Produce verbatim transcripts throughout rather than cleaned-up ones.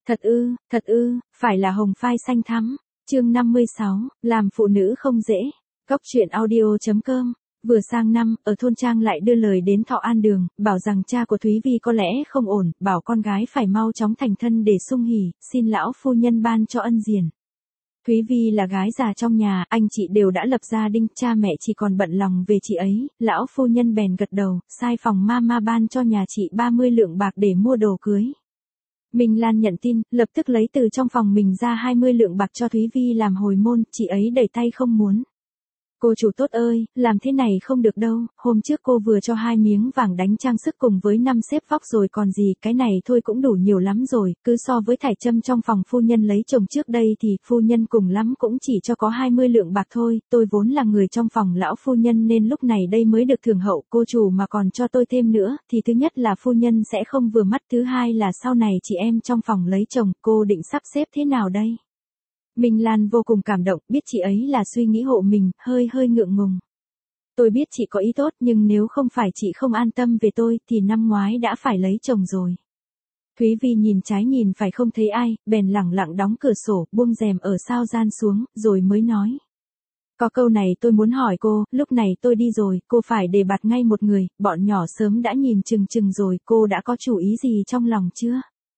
Thật ư, thật ư, phải là hồng phai xanh thắm. Chương năm mươi sáu, làm phụ nữ không dễ. Cóc truyện audio.com. Vừa sang năm, ở thôn trang lại đưa lời đến Thọ An Đường, bảo rằng cha của Thúy Vi có lẽ không ổn, bảo con gái phải mau chóng thành thân để sung hỉ, xin lão phu nhân ban cho ân diền. Thúy Vi là gái già trong nhà, anh chị đều đã lập gia đình, cha mẹ chỉ còn bận lòng về chị ấy, lão phu nhân bèn gật đầu, sai phòng mama ban cho nhà chị ba mươi lượng bạc để mua đồ cưới. Minh Lan nhận tin, lập tức lấy từ trong phòng mình ra hai mươi lượng bạc cho Thúy Vi làm hồi môn, chị ấy đẩy tay không muốn. Cô chủ tốt ơi, làm thế này không được đâu, hôm trước cô vừa cho hai miếng vàng đánh trang sức cùng với năm xếp vóc rồi còn gì, cái này thôi cũng đủ nhiều lắm rồi, cứ so với thải châm trong phòng phu nhân lấy chồng trước đây thì phu nhân cùng lắm cũng chỉ cho có hai mươi lượng bạc thôi, tôi vốn là người trong phòng lão phu nhân nên lúc này đây mới được thưởng hậu, cô chủ mà còn cho tôi thêm nữa, thì thứ nhất là phu nhân sẽ không vừa mắt, thứ hai là sau này chị em trong phòng lấy chồng, cô định sắp xếp thế nào đây? Minh Lan vô cùng cảm động, biết chị ấy là suy nghĩ hộ mình, hơi hơi ngượng ngùng. Tôi biết chị có ý tốt nhưng nếu không phải chị không an tâm về tôi thì năm ngoái đã phải lấy chồng rồi. Thúy Vi nhìn trái nhìn phải không thấy ai, bèn lẳng lặng đóng cửa sổ, buông rèm ở sao gian xuống, rồi mới nói. Có câu này tôi muốn hỏi cô, lúc này tôi đi rồi, cô phải đề bạt ngay một người, bọn nhỏ sớm đã nhìn chừng chừng rồi, cô đã có chủ ý gì trong lòng chưa?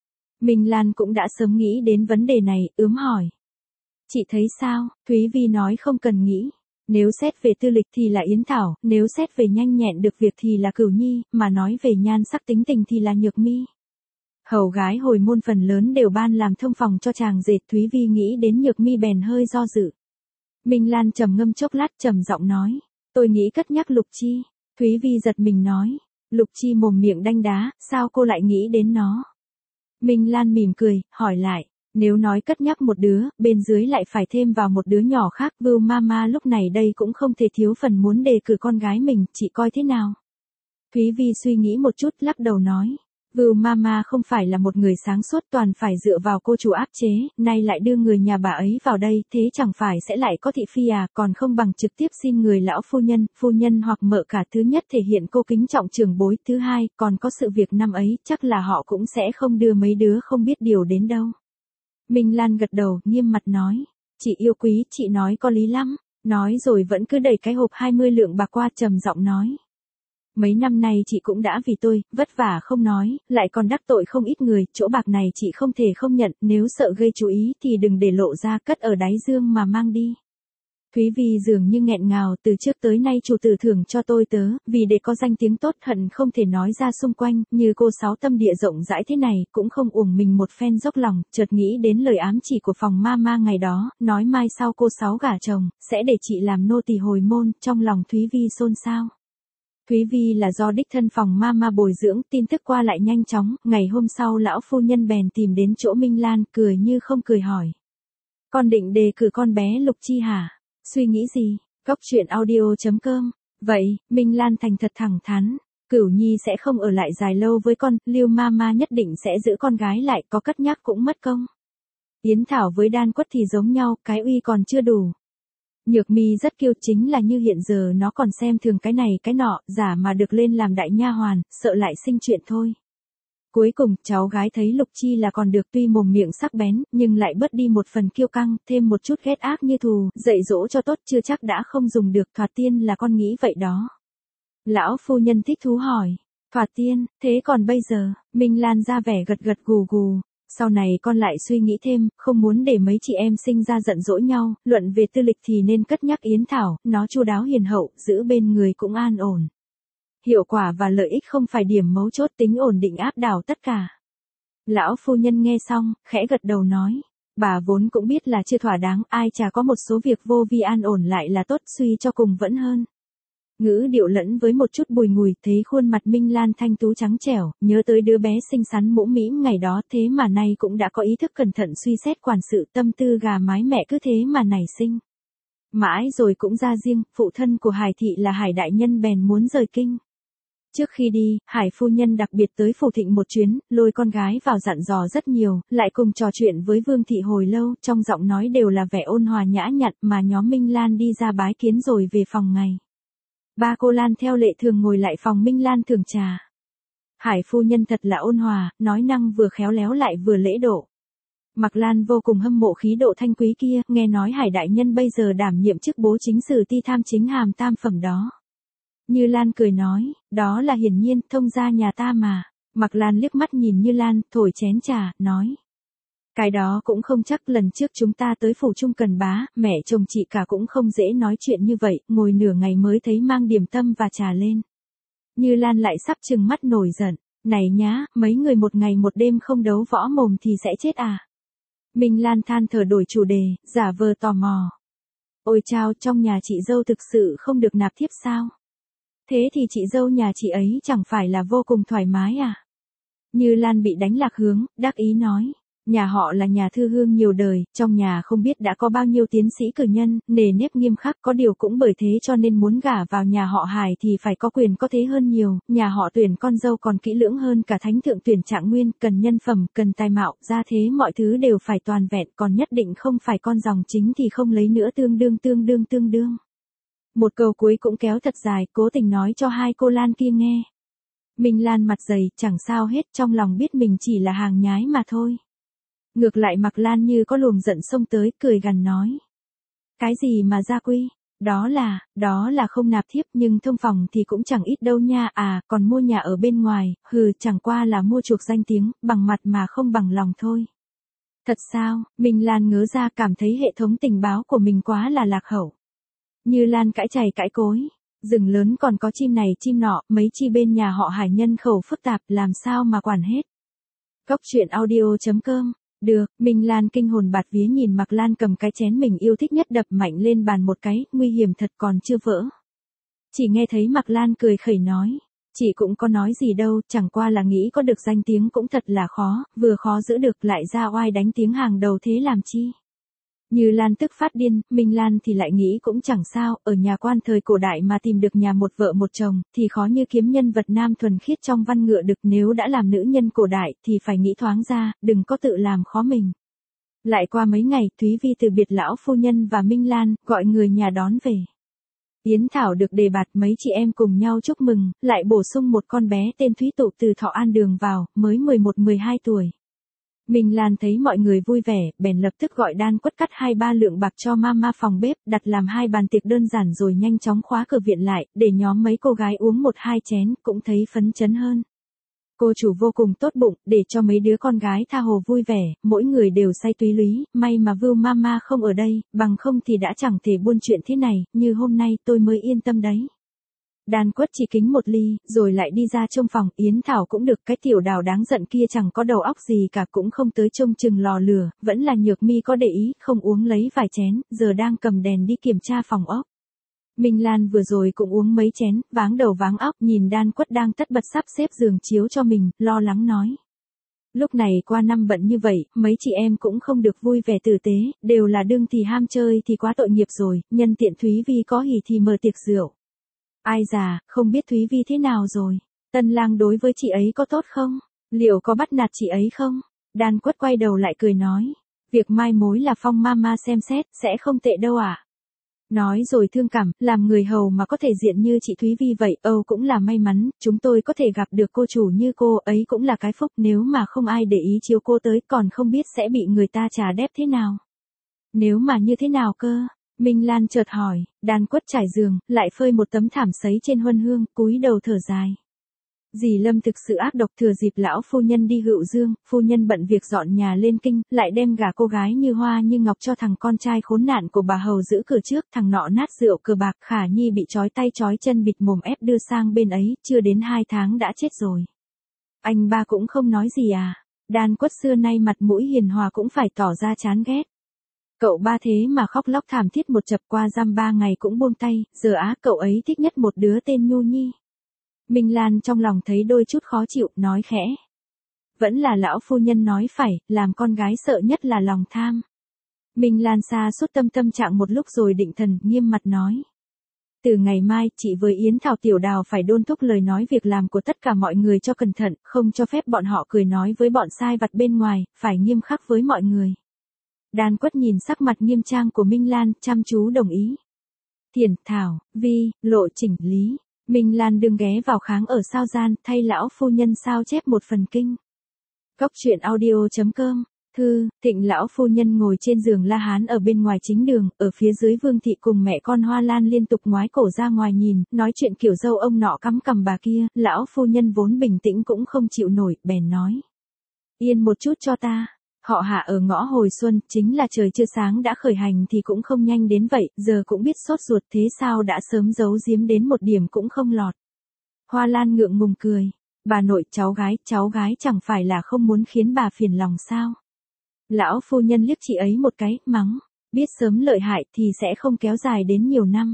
Minh Lan cũng đã sớm nghĩ đến vấn đề này, ướm hỏi. Chị thấy sao? Thúy Vi nói không cần nghĩ. Nếu xét về tư lịch thì là Yến Thảo, nếu xét về nhanh nhẹn được việc thì là Cửu Nhi, mà nói về nhan sắc tính tình thì là Nhược Mi. Hầu gái hồi môn phần lớn đều ban làm thông phòng cho chàng dệt, Thúy Vi nghĩ đến Nhược Mi bèn hơi do dự. Minh Lan trầm ngâm chốc lát trầm giọng nói, tôi nghĩ cất nhắc Lục Chi. Thúy Vi giật mình nói, Lục Chi mồm miệng đanh đá, sao cô lại nghĩ đến nó? Minh Lan mỉm cười, hỏi lại. Nếu nói cất nhắc một đứa, bên dưới lại phải thêm vào một đứa nhỏ khác, Vưu Mama lúc này đây cũng không thể thiếu phần muốn đề cử con gái mình, chị coi thế nào? Thúy Vi suy nghĩ một chút, lắc đầu nói, Vưu Mama không phải là một người sáng suốt, toàn phải dựa vào cô chủ áp chế, nay lại đưa người nhà bà ấy vào đây, thế chẳng phải sẽ lại có thị phi à, còn không bằng trực tiếp xin người lão phu nhân, phu nhân hoặc mợ cả, thứ nhất thể hiện cô kính trọng trưởng bối, thứ hai, còn có sự việc năm ấy, chắc là họ cũng sẽ không đưa mấy đứa không biết điều đến đâu. Minh Lan gật đầu, nghiêm mặt nói, chị yêu quý, chị nói có lý lắm, nói rồi vẫn cứ đẩy cái hộp hai mươi lượng bạc qua, trầm giọng nói. Mấy năm nay chị cũng đã vì tôi, vất vả không nói, lại còn đắc tội không ít người, chỗ bạc này chị không thể không nhận, nếu sợ gây chú ý thì đừng để lộ ra, cất ở đáy dương mà mang đi. Thúy Vi dường như nghẹn ngào, từ trước tới nay chủ tử thưởng cho tôi tớ, vì để có danh tiếng tốt hận không thể nói ra xung quanh, như cô Sáu tâm địa rộng rãi thế này, cũng không uổng mình một phen dốc lòng, chợt nghĩ đến lời ám chỉ của phòng Mama ngày đó, nói mai sau cô Sáu gả chồng, sẽ để chị làm nô tỳ hồi môn, trong lòng Thúy Vi xôn xao. Thúy Vi là do đích thân phòng Mama bồi dưỡng, tin tức qua lại nhanh chóng, ngày hôm sau lão phu nhân bèn tìm đến chỗ Minh Lan, cười như không cười hỏi. Con định đề cử con bé Lục Chi hả? Suy nghĩ gì? Cóc truyện audio.com. Vậy, Minh Lan thành thật thẳng thắn, Cửu Nhi sẽ không ở lại dài lâu với con, Lưu Mama nhất định sẽ giữ con gái lại, có cất nhắc cũng mất công. Yến Thảo với Đan Quất thì giống nhau, cái uy còn chưa đủ. Nhược Mi rất kiêu, chính là như hiện giờ nó còn xem thường cái này cái nọ, giả mà được lên làm đại nha hoàn, sợ lại sinh chuyện thôi. Cuối cùng, cháu gái thấy Lục Chi là còn được, tuy mồm miệng sắc bén, nhưng lại bớt đi một phần kiêu căng, thêm một chút ghét ác như thù, dạy dỗ cho tốt chưa chắc đã không dùng được, Thoạt Tiên là con nghĩ vậy đó. Lão phu nhân thích thú hỏi, Thoạt Tiên, thế còn bây giờ? Minh Lan ra vẻ gật gật gù gù, sau này con lại suy nghĩ thêm, không muốn để mấy chị em sinh ra giận dỗi nhau, luận về tư lịch thì nên cất nhắc Yến Thảo, nó chu đáo hiền hậu, giữ bên người cũng an ổn. Hiệu quả và lợi ích không phải điểm mấu chốt, tính ổn định áp đảo tất cả. Lão phu nhân nghe xong, khẽ gật đầu nói, bà vốn cũng biết là chưa thỏa đáng, ai chả có một số việc vô vi an ổn lại là tốt, suy cho cùng vẫn hơn. Ngữ điệu lẫn với một chút bùi ngùi, thấy khuôn mặt Minh Lan thanh tú trắng trẻo, nhớ tới đứa bé xinh xắn mũm mĩm ngày đó, thế mà nay cũng đã có ý thức cẩn thận suy xét quản sự, tâm tư gà mái mẹ cứ thế mà nảy sinh. Mãi rồi cũng ra riêng, phụ thân của Hải thị là Hải đại nhân bèn muốn rời kinh. Trước khi đi, Hải phu nhân đặc biệt tới phủ thịnh một chuyến, lôi con gái vào dặn dò rất nhiều, lại cùng trò chuyện với Vương thị hồi lâu, trong giọng nói đều là vẻ ôn hòa nhã nhặn, mà nhóm Minh Lan đi ra bái kiến rồi về phòng ngày. Ba cô Lan theo lệ thường ngồi lại phòng Minh Lan thưởng trà. Hải phu nhân thật là ôn hòa, nói năng vừa khéo léo lại vừa lễ độ. Mạc Lan vô cùng hâm mộ khí độ thanh quý kia, nghe nói Hải đại nhân bây giờ đảm nhiệm chức bố chính sử ti tham chính hàm tam phẩm đó. Như Lan cười nói, đó là hiển nhiên, thông gia nhà ta mà. Mạc Lan liếc mắt nhìn Như Lan, thổi chén trà, nói. Cái đó cũng không chắc, lần trước chúng ta tới phủ Trung Cần Bá, mẹ chồng chị cả cũng không dễ nói chuyện như vậy, ngồi nửa ngày mới thấy mang điểm tâm và trà lên. Như Lan lại sắp trừng mắt nổi giận, này nhá, mấy người một ngày một đêm không đấu võ mồm thì sẽ chết à. Minh Lan than thở đổi chủ đề, giả vờ tò mò. Ôi chao, trong nhà chị dâu thực sự không được nạp thiếp sao? Thế thì chị dâu nhà chị ấy chẳng phải là vô cùng thoải mái à? Như Lan bị đánh lạc hướng, đắc ý nói. Nhà họ là nhà thư hương nhiều đời, trong nhà không biết đã có bao nhiêu tiến sĩ cử nhân, nề nếp nghiêm khắc, có điều cũng bởi thế cho nên muốn gả vào nhà họ Hải thì phải có quyền có thế hơn nhiều, nhà họ tuyển con dâu còn kỹ lưỡng hơn cả thánh thượng tuyển trạng nguyên, cần nhân phẩm, cần tài mạo, ra thế mọi thứ đều phải toàn vẹn, còn nhất định không phải con dòng chính thì không lấy nữa, tương đương tương đương tương đương. Một câu cuối cũng kéo thật dài, cố tình nói cho hai cô Lan kia nghe. Minh Lan mặt dày, chẳng sao hết, trong lòng biết mình chỉ là hàng nhái mà thôi. Ngược lại Mạc Lan như có luồng giận xông tới, cười gằn nói. Cái gì mà gia quy? Đó là, đó là không nạp thiếp nhưng thông phòng thì cũng chẳng ít đâu nha, à, còn mua nhà ở bên ngoài, hừ, chẳng qua là mua chuộc danh tiếng, bằng mặt mà không bằng lòng thôi. Thật sao? Minh Lan ngớ ra, cảm thấy hệ thống tình báo của mình quá là lạc hậu. Như Lan cãi chày cãi cối. Rừng lớn còn có chim này chim nọ, mấy chi bên nhà họ Hải nhân khẩu phức tạp, làm sao mà quản hết. Cốc truyện audio chấm com. Được, Minh Lan kinh hồn bạt vía nhìn Mạc Lan cầm cái chén mình yêu thích nhất đập mạnh lên bàn một cái, nguy hiểm thật còn chưa vỡ. Chỉ nghe thấy Mạc Lan cười khẩy nói, chị cũng có nói gì đâu, chẳng qua là nghĩ có được danh tiếng cũng thật là khó, vừa khó giữ được lại ra oai đánh tiếng hàng đầu thế làm chi. Như Lan tức phát điên, Minh Lan thì lại nghĩ cũng chẳng sao, ở nhà quan thời cổ đại mà tìm được nhà một vợ một chồng, thì khó như kiếm nhân vật nam thuần khiết trong văn ngựa được, nếu đã làm nữ nhân cổ đại, thì phải nghĩ thoáng ra, đừng có tự làm khó mình. Lại qua mấy ngày, Thúy Vi từ biệt lão phu nhân và Minh Lan, gọi người nhà đón về. Yến Thảo được đề bạt, mấy chị em cùng nhau chúc mừng, lại bổ sung một con bé tên Thúy Tụ từ Thọ An Đường vào, mới mười một mười hai tuổi. Minh Lan thấy mọi người vui vẻ, bèn lập tức gọi Đan Quất cắt hai ba lượng bạc cho mama phòng bếp, đặt làm hai bàn tiệc đơn giản rồi nhanh chóng khóa cửa viện lại, để nhóm mấy cô gái uống một hai chén, cũng thấy phấn chấn hơn. Cô chủ vô cùng tốt bụng, để cho mấy đứa con gái tha hồ vui vẻ, mỗi người đều say túy lúy, may mà Vưu mama không ở đây, bằng không thì đã chẳng thể buôn chuyện thế này, như hôm nay tôi mới yên tâm đấy. Đan Quất chỉ kính một ly, rồi lại đi ra trong phòng, Yến Thảo cũng được, cái tiểu Đào đáng giận kia chẳng có đầu óc gì cả, cũng không tới trông chừng lò lửa, vẫn là Nhược Mi có để ý, không uống lấy vài chén, giờ đang cầm đèn đi kiểm tra phòng ốc. Minh Lan vừa rồi cũng uống mấy chén, váng đầu váng óc, nhìn Đan Quất đang tất bật sắp xếp giường chiếu cho mình, lo lắng nói. Lúc này qua năm bận như vậy, mấy chị em cũng không được vui vẻ tử tế, đều là đương thì ham chơi thì quá tội nghiệp rồi, nhân tiện Thúy Vi có hỉ thì mở tiệc rượu. Ai già, không biết Thúy Vi thế nào rồi? Tân lang đối với chị ấy có tốt không? Liệu có bắt nạt chị ấy không? Đan Quất quay đầu lại cười nói. Việc mai mối là Phong mama xem xét, sẽ không tệ đâu à? Nói rồi thương cảm, làm người hầu mà có thể diện như chị Thúy Vi vậy, Âu cũng là may mắn, chúng tôi có thể gặp được cô chủ như cô ấy cũng là cái phúc, nếu mà không ai để ý chiếu cô tới còn không biết sẽ bị người ta trà đép thế nào. Nếu mà như thế nào cơ? Minh Lan chợt hỏi. Đan Quất trải giường, lại phơi một tấm thảm sấy trên huân hương, cúi đầu thở dài. Dì Lâm thực sự ác độc, thừa dịp lão phu nhân đi Hữu Dương, phu nhân bận việc dọn nhà lên kinh, lại đem gả cô gái như hoa như ngọc cho thằng con trai khốn nạn của bà hầu giữ cửa trước, thằng nọ nát rượu cờ bạc, Khả Nhi bị trói tay trói chân bịt mồm ép đưa sang bên ấy, chưa đến hai tháng đã chết rồi. Anh ba cũng không nói gì à? Đan Quất xưa nay mặt mũi hiền hòa cũng phải tỏ ra chán ghét. Cậu ba thế mà khóc lóc thảm thiết một chập, qua giam ba ngày cũng buông tay, giờ á cậu ấy thích nhất một đứa tên Nhu Nhi. Minh Lan trong lòng thấy đôi chút khó chịu, nói khẽ. Vẫn là lão phu nhân nói phải, làm con gái sợ nhất là lòng tham. Minh Lan xa suốt tâm tâm trạng một lúc rồi định thần, nghiêm mặt nói. Từ ngày mai, chị với Yến Thảo tiểu Đào phải đôn thúc lời nói việc làm của tất cả mọi người cho cẩn thận, không cho phép bọn họ cười nói với bọn sai vặt bên ngoài, phải nghiêm khắc với mọi người. Đan Quất nhìn sắc mặt nghiêm trang của Minh Lan, chăm chú đồng ý. Thiền, Thảo, Vi, lộ chỉnh lý. Minh Lan đừng ghé vào kháng ở sao gian, thay lão phu nhân sao chép một phần kinh. Cốc truyện audio chấm com Hư, Thịnh lão phu nhân ngồi trên giường La Hán ở bên ngoài chính đường, ở phía dưới Vương thị cùng mẹ con Hoa Lan liên tục ngoái cổ ra ngoài nhìn, nói chuyện kiểu dâu ông nọ cắm cằm bà kia, lão phu nhân vốn bình tĩnh cũng không chịu nổi, bèn nói. Yên một chút cho ta. Họ Hạ ở ngõ hồi xuân, chính là trời chưa sáng đã khởi hành thì cũng không nhanh đến vậy, giờ cũng biết sốt ruột thế sao đã sớm giấu giếm đến một điểm cũng không lọt. Hoa Lan ngượng ngùng cười. Bà nội, cháu gái, cháu gái chẳng phải là không muốn khiến bà phiền lòng sao? Lão phu nhân liếc chị ấy một cái, mắng, biết sớm lợi hại thì sẽ không kéo dài đến nhiều năm.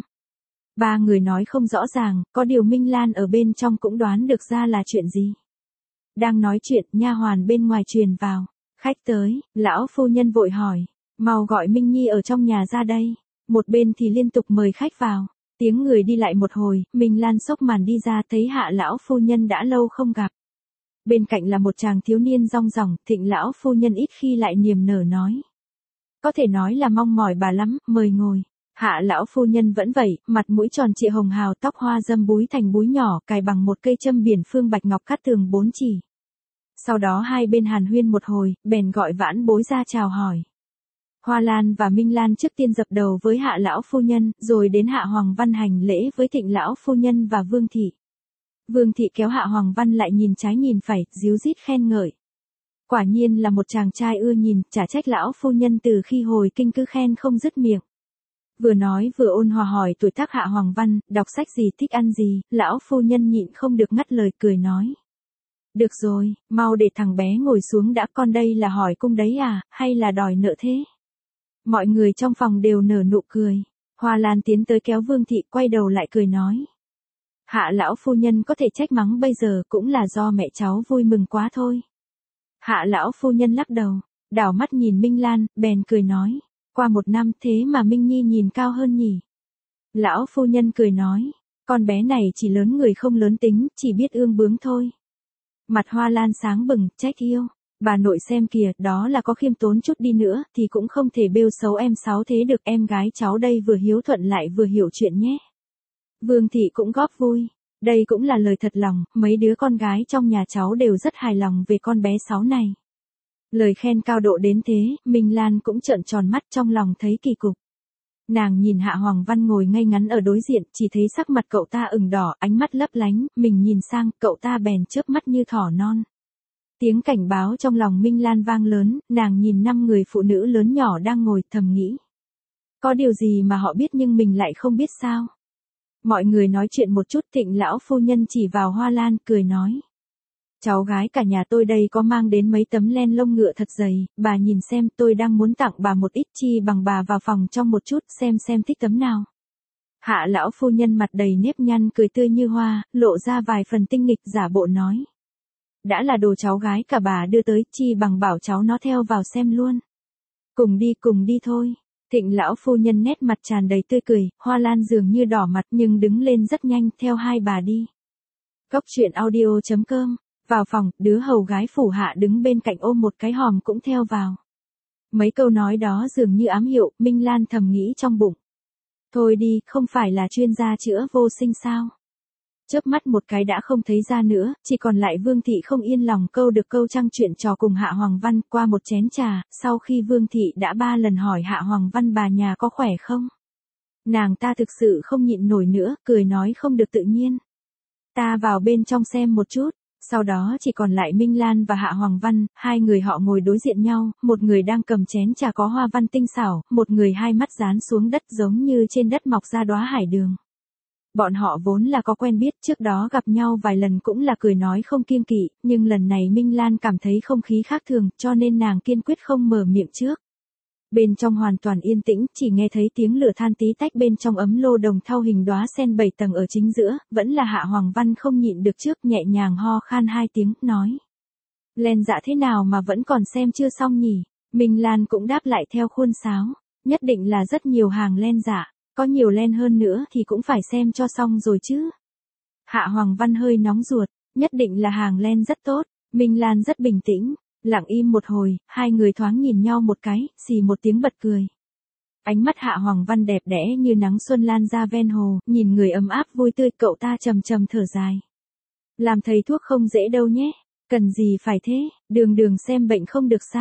Ba người nói không rõ ràng, có điều Minh Lan ở bên trong cũng đoán được ra là chuyện gì. Đang nói chuyện, nha hoàn bên ngoài truyền vào, khách tới, lão phu nhân vội hỏi, mau gọi Minh Nhi ở trong nhà ra đây. Một bên thì liên tục mời khách vào. Tiếng người đi lại một hồi, Minh Lan xốc màn đi ra thấy Hạ lão phu nhân đã lâu không gặp. Bên cạnh là một chàng thiếu niên rong ròng, Thịnh lão phu nhân ít khi lại niềm nở nói. Có thể nói là mong mỏi bà lắm, mời ngồi. Hạ lão phu nhân vẫn vậy, mặt mũi tròn trịa hồng hào, tóc hoa dâm búi thành búi nhỏ, cài bằng một cây châm biển phương bạch ngọc cát tường bốn chỉ. Sau đó hai bên hàn huyên một hồi, bèn gọi vãn bối ra chào hỏi. Hoa Lan và Minh Lan trước tiên dập đầu với Hạ lão phu nhân, rồi đến Hạ Hoàng Văn hành lễ với Thịnh lão phu nhân và Vương thị. Vương thị kéo Hạ Hoàng Văn lại nhìn trái nhìn phải, díu dít khen ngợi. Quả nhiên là một chàng trai ưa nhìn, chả trách lão phu nhân từ khi hồi kinh cứ khen không dứt miệng. Vừa nói vừa ôn hòa hỏi tuổi tác Hạ Hoàng Văn, đọc sách gì, thích ăn gì, lão phu nhân nhịn không được ngắt lời cười nói. Được rồi, mau để thằng bé ngồi xuống đã, con đây là hỏi cung đấy à, hay là đòi nợ thế? Mọi người trong phòng đều nở nụ cười. Hoa Lan tiến tới kéo Vương thị, quay đầu lại cười nói. Hạ lão phu nhân có thể trách mắng bây giờ cũng là do mẹ cháu vui mừng quá thôi. Hạ lão phu nhân lắc đầu, đảo mắt nhìn Minh Lan, bèn cười nói. Qua một năm thế mà Minh Nhi nhìn cao hơn nhỉ. Lão phu nhân cười nói. Con bé này chỉ lớn người không lớn tính, chỉ biết ương bướng thôi. Mặt Hoa Lan sáng bừng, trách yêu. Bà nội xem kìa, đó là có khiêm tốn chút đi nữa, thì cũng không thể bêu xấu em Sáu thế được, em gái cháu đây vừa hiếu thuận lại vừa hiểu chuyện nhé. Vương thị cũng góp vui. Đây cũng là lời thật lòng, mấy đứa con gái trong nhà cháu đều rất hài lòng về con bé Sáu này. Lời khen cao độ đến thế, Minh Lan cũng trợn tròn mắt trong lòng thấy kỳ cục. Nàng nhìn Hạ Hoàng Văn ngồi ngay ngắn ở đối diện, chỉ thấy sắc mặt cậu ta ửng đỏ, ánh mắt lấp lánh, mình nhìn sang, cậu ta bèn chớp mắt như thỏ non. Tiếng cảnh báo trong lòng Minh Lan vang lớn, nàng nhìn năm người phụ nữ lớn nhỏ đang ngồi, thầm nghĩ. Có điều gì mà họ biết nhưng mình lại không biết sao? Mọi người nói chuyện một chút, Thịnh lão phu nhân chỉ vào Hoa Lan, cười nói. Cháu gái cả nhà tôi đây có mang đến mấy tấm len lông ngựa thật dày, bà nhìn xem, tôi đang muốn tặng bà một ít, chi bằng bà vào phòng trong một chút, xem xem thích tấm nào. Hạ lão phu nhân mặt đầy nếp nhăn cười tươi như hoa, lộ ra vài phần tinh nghịch, giả bộ nói. Đã là đồ cháu gái cả bà đưa tới, chi bằng bảo cháu nó theo vào xem luôn. Cùng đi, cùng đi thôi. Thịnh lão phu nhân nét mặt tràn đầy tươi cười, Hoa Lan dường như đỏ mặt nhưng đứng lên rất nhanh, theo hai bà đi. Cốc truyện audio chấm com. Vào phòng, đứa hầu gái phủ Hạ đứng bên cạnh ôm một cái hòm cũng theo vào. Mấy câu nói đó dường như ám hiệu, Minh Lan thầm nghĩ trong bụng. Thôi đi, không phải là chuyên gia chữa vô sinh sao? Chớp mắt một cái đã không thấy ra nữa, chỉ còn lại Vương thị không yên lòng câu được câu trăng chuyện trò cùng Hạ Hoàng Văn qua một chén trà, sau khi Vương thị đã ba lần hỏi Hạ Hoàng Văn bà nhà có khỏe không? Nàng ta thực sự không nhịn nổi nữa, cười nói không được tự nhiên. Ta vào bên trong xem một chút. Sau đó chỉ còn lại Minh Lan và Hạ Hoàng Văn, hai người họ ngồi đối diện nhau, một người đang cầm chén trà có hoa văn tinh xảo, một người hai mắt dán xuống đất giống như trên đất mọc ra đóa hải đường. Bọn họ vốn là có quen biết, trước đó gặp nhau vài lần cũng là cười nói không kiêng kỵ, nhưng lần này Minh Lan cảm thấy không khí khác thường, cho nên nàng kiên quyết không mở miệng trước. Bên trong hoàn toàn yên tĩnh, chỉ nghe thấy tiếng lửa than tí tách bên trong ấm lô đồng thau hình đóa sen bảy tầng ở chính giữa, vẫn là Hạ Hoàng Văn không nhịn được trước, nhẹ nhàng ho khan hai tiếng, nói. Len dạ thế nào mà vẫn còn xem chưa xong nhỉ? Minh Lan cũng đáp lại theo khuôn sáo, nhất định là rất nhiều hàng len dạ, có nhiều len hơn nữa thì cũng phải xem cho xong rồi chứ. Hạ Hoàng Văn hơi nóng ruột, nhất định là hàng len rất tốt, Minh Lan rất bình tĩnh. Lặng im một hồi, hai người thoáng nhìn nhau một cái, xì một tiếng bật cười. Ánh mắt Hạ Hoàng Văn đẹp đẽ như nắng xuân lan ra ven hồ, nhìn người ấm áp vui tươi, cậu ta trầm trầm thở dài. Làm thầy thuốc không dễ đâu nhé, cần gì phải thế, đường đường xem bệnh không được sao.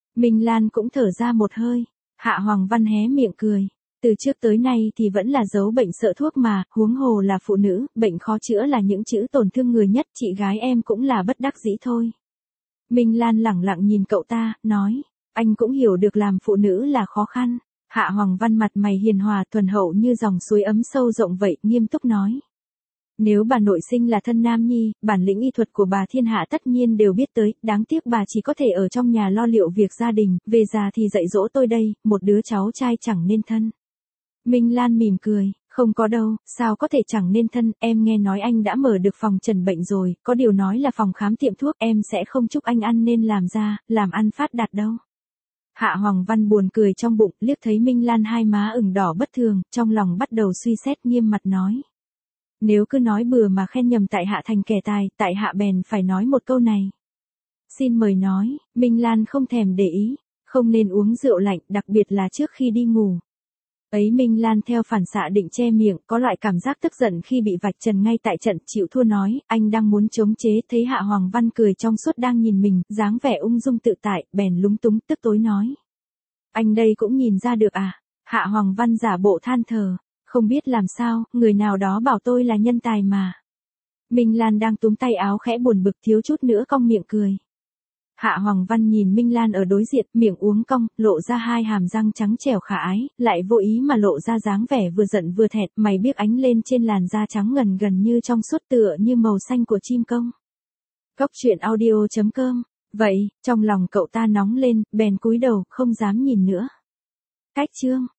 Minh Lan cũng thở ra một hơi. Hạ Hoàng Văn hé miệng cười. Từ trước tới nay thì vẫn là giấu bệnh sợ thuốc mà, huống hồ là phụ nữ, bệnh khó chữa là những chữ tổn thương người nhất, chị gái em cũng là bất đắc dĩ thôi. Minh Lan lẳng lặng nhìn cậu ta, nói, anh cũng hiểu được làm phụ nữ là khó khăn. Hạ Hoàng Văn mặt mày hiền hòa thuần hậu như dòng suối ấm sâu rộng vậy, nghiêm túc nói. Nếu bà nội sinh là thân nam nhi, bản lĩnh y thuật của bà thiên hạ tất nhiên đều biết tới, đáng tiếc bà chỉ có thể ở trong nhà lo liệu việc gia đình, về già thì dạy dỗ tôi đây, một đứa cháu trai chẳng nên thân. Minh Lan mỉm cười, không có đâu, sao có thể chẳng nên thân, em nghe nói anh đã mở được phòng trần bệnh rồi, có điều nói là phòng khám tiệm thuốc, em sẽ không chúc anh ăn nên làm ra, làm ăn phát đạt đâu. Hạ Hoàng Văn buồn cười trong bụng, liếc thấy Minh Lan hai má ửng đỏ bất thường, trong lòng bắt đầu suy xét, nghiêm mặt nói. Nếu cứ nói bừa mà khen nhầm tại hạ thành kẻ tài, tại hạ bèn phải nói một câu này. Xin mời nói, Minh Lan không thèm để ý, không nên uống rượu lạnh, đặc biệt là trước khi đi ngủ. Ấy Minh Lan theo phản xạ định che miệng, có loại cảm giác tức giận khi bị vạch trần ngay tại trận, chịu thua nói, anh đang muốn chống chế, thấy Hạ Hoàng Văn cười trong suốt đang nhìn mình, dáng vẻ ung dung tự tại, bèn lúng túng tức tối nói. Anh đây cũng nhìn ra được à? Hạ Hoàng Văn giả bộ than thở, không biết làm sao, người nào đó bảo tôi là nhân tài mà. Minh Lan đang túm tay áo khẽ buồn bực thiếu chút nữa cong miệng cười. Hạ Hoàng Văn nhìn Minh Lan ở đối diện, miệng uống cong, lộ ra hai hàm răng trắng trẻo khả ái, lại vô ý mà lộ ra dáng vẻ vừa giận vừa thẹn, mày biếc ánh lên trên làn da trắng ngần gần như trong suốt tựa như màu xanh của chim công. Cốc truyện audio chấm com. Vậy, trong lòng cậu ta nóng lên, bèn cúi đầu, không dám nhìn nữa. Cách chương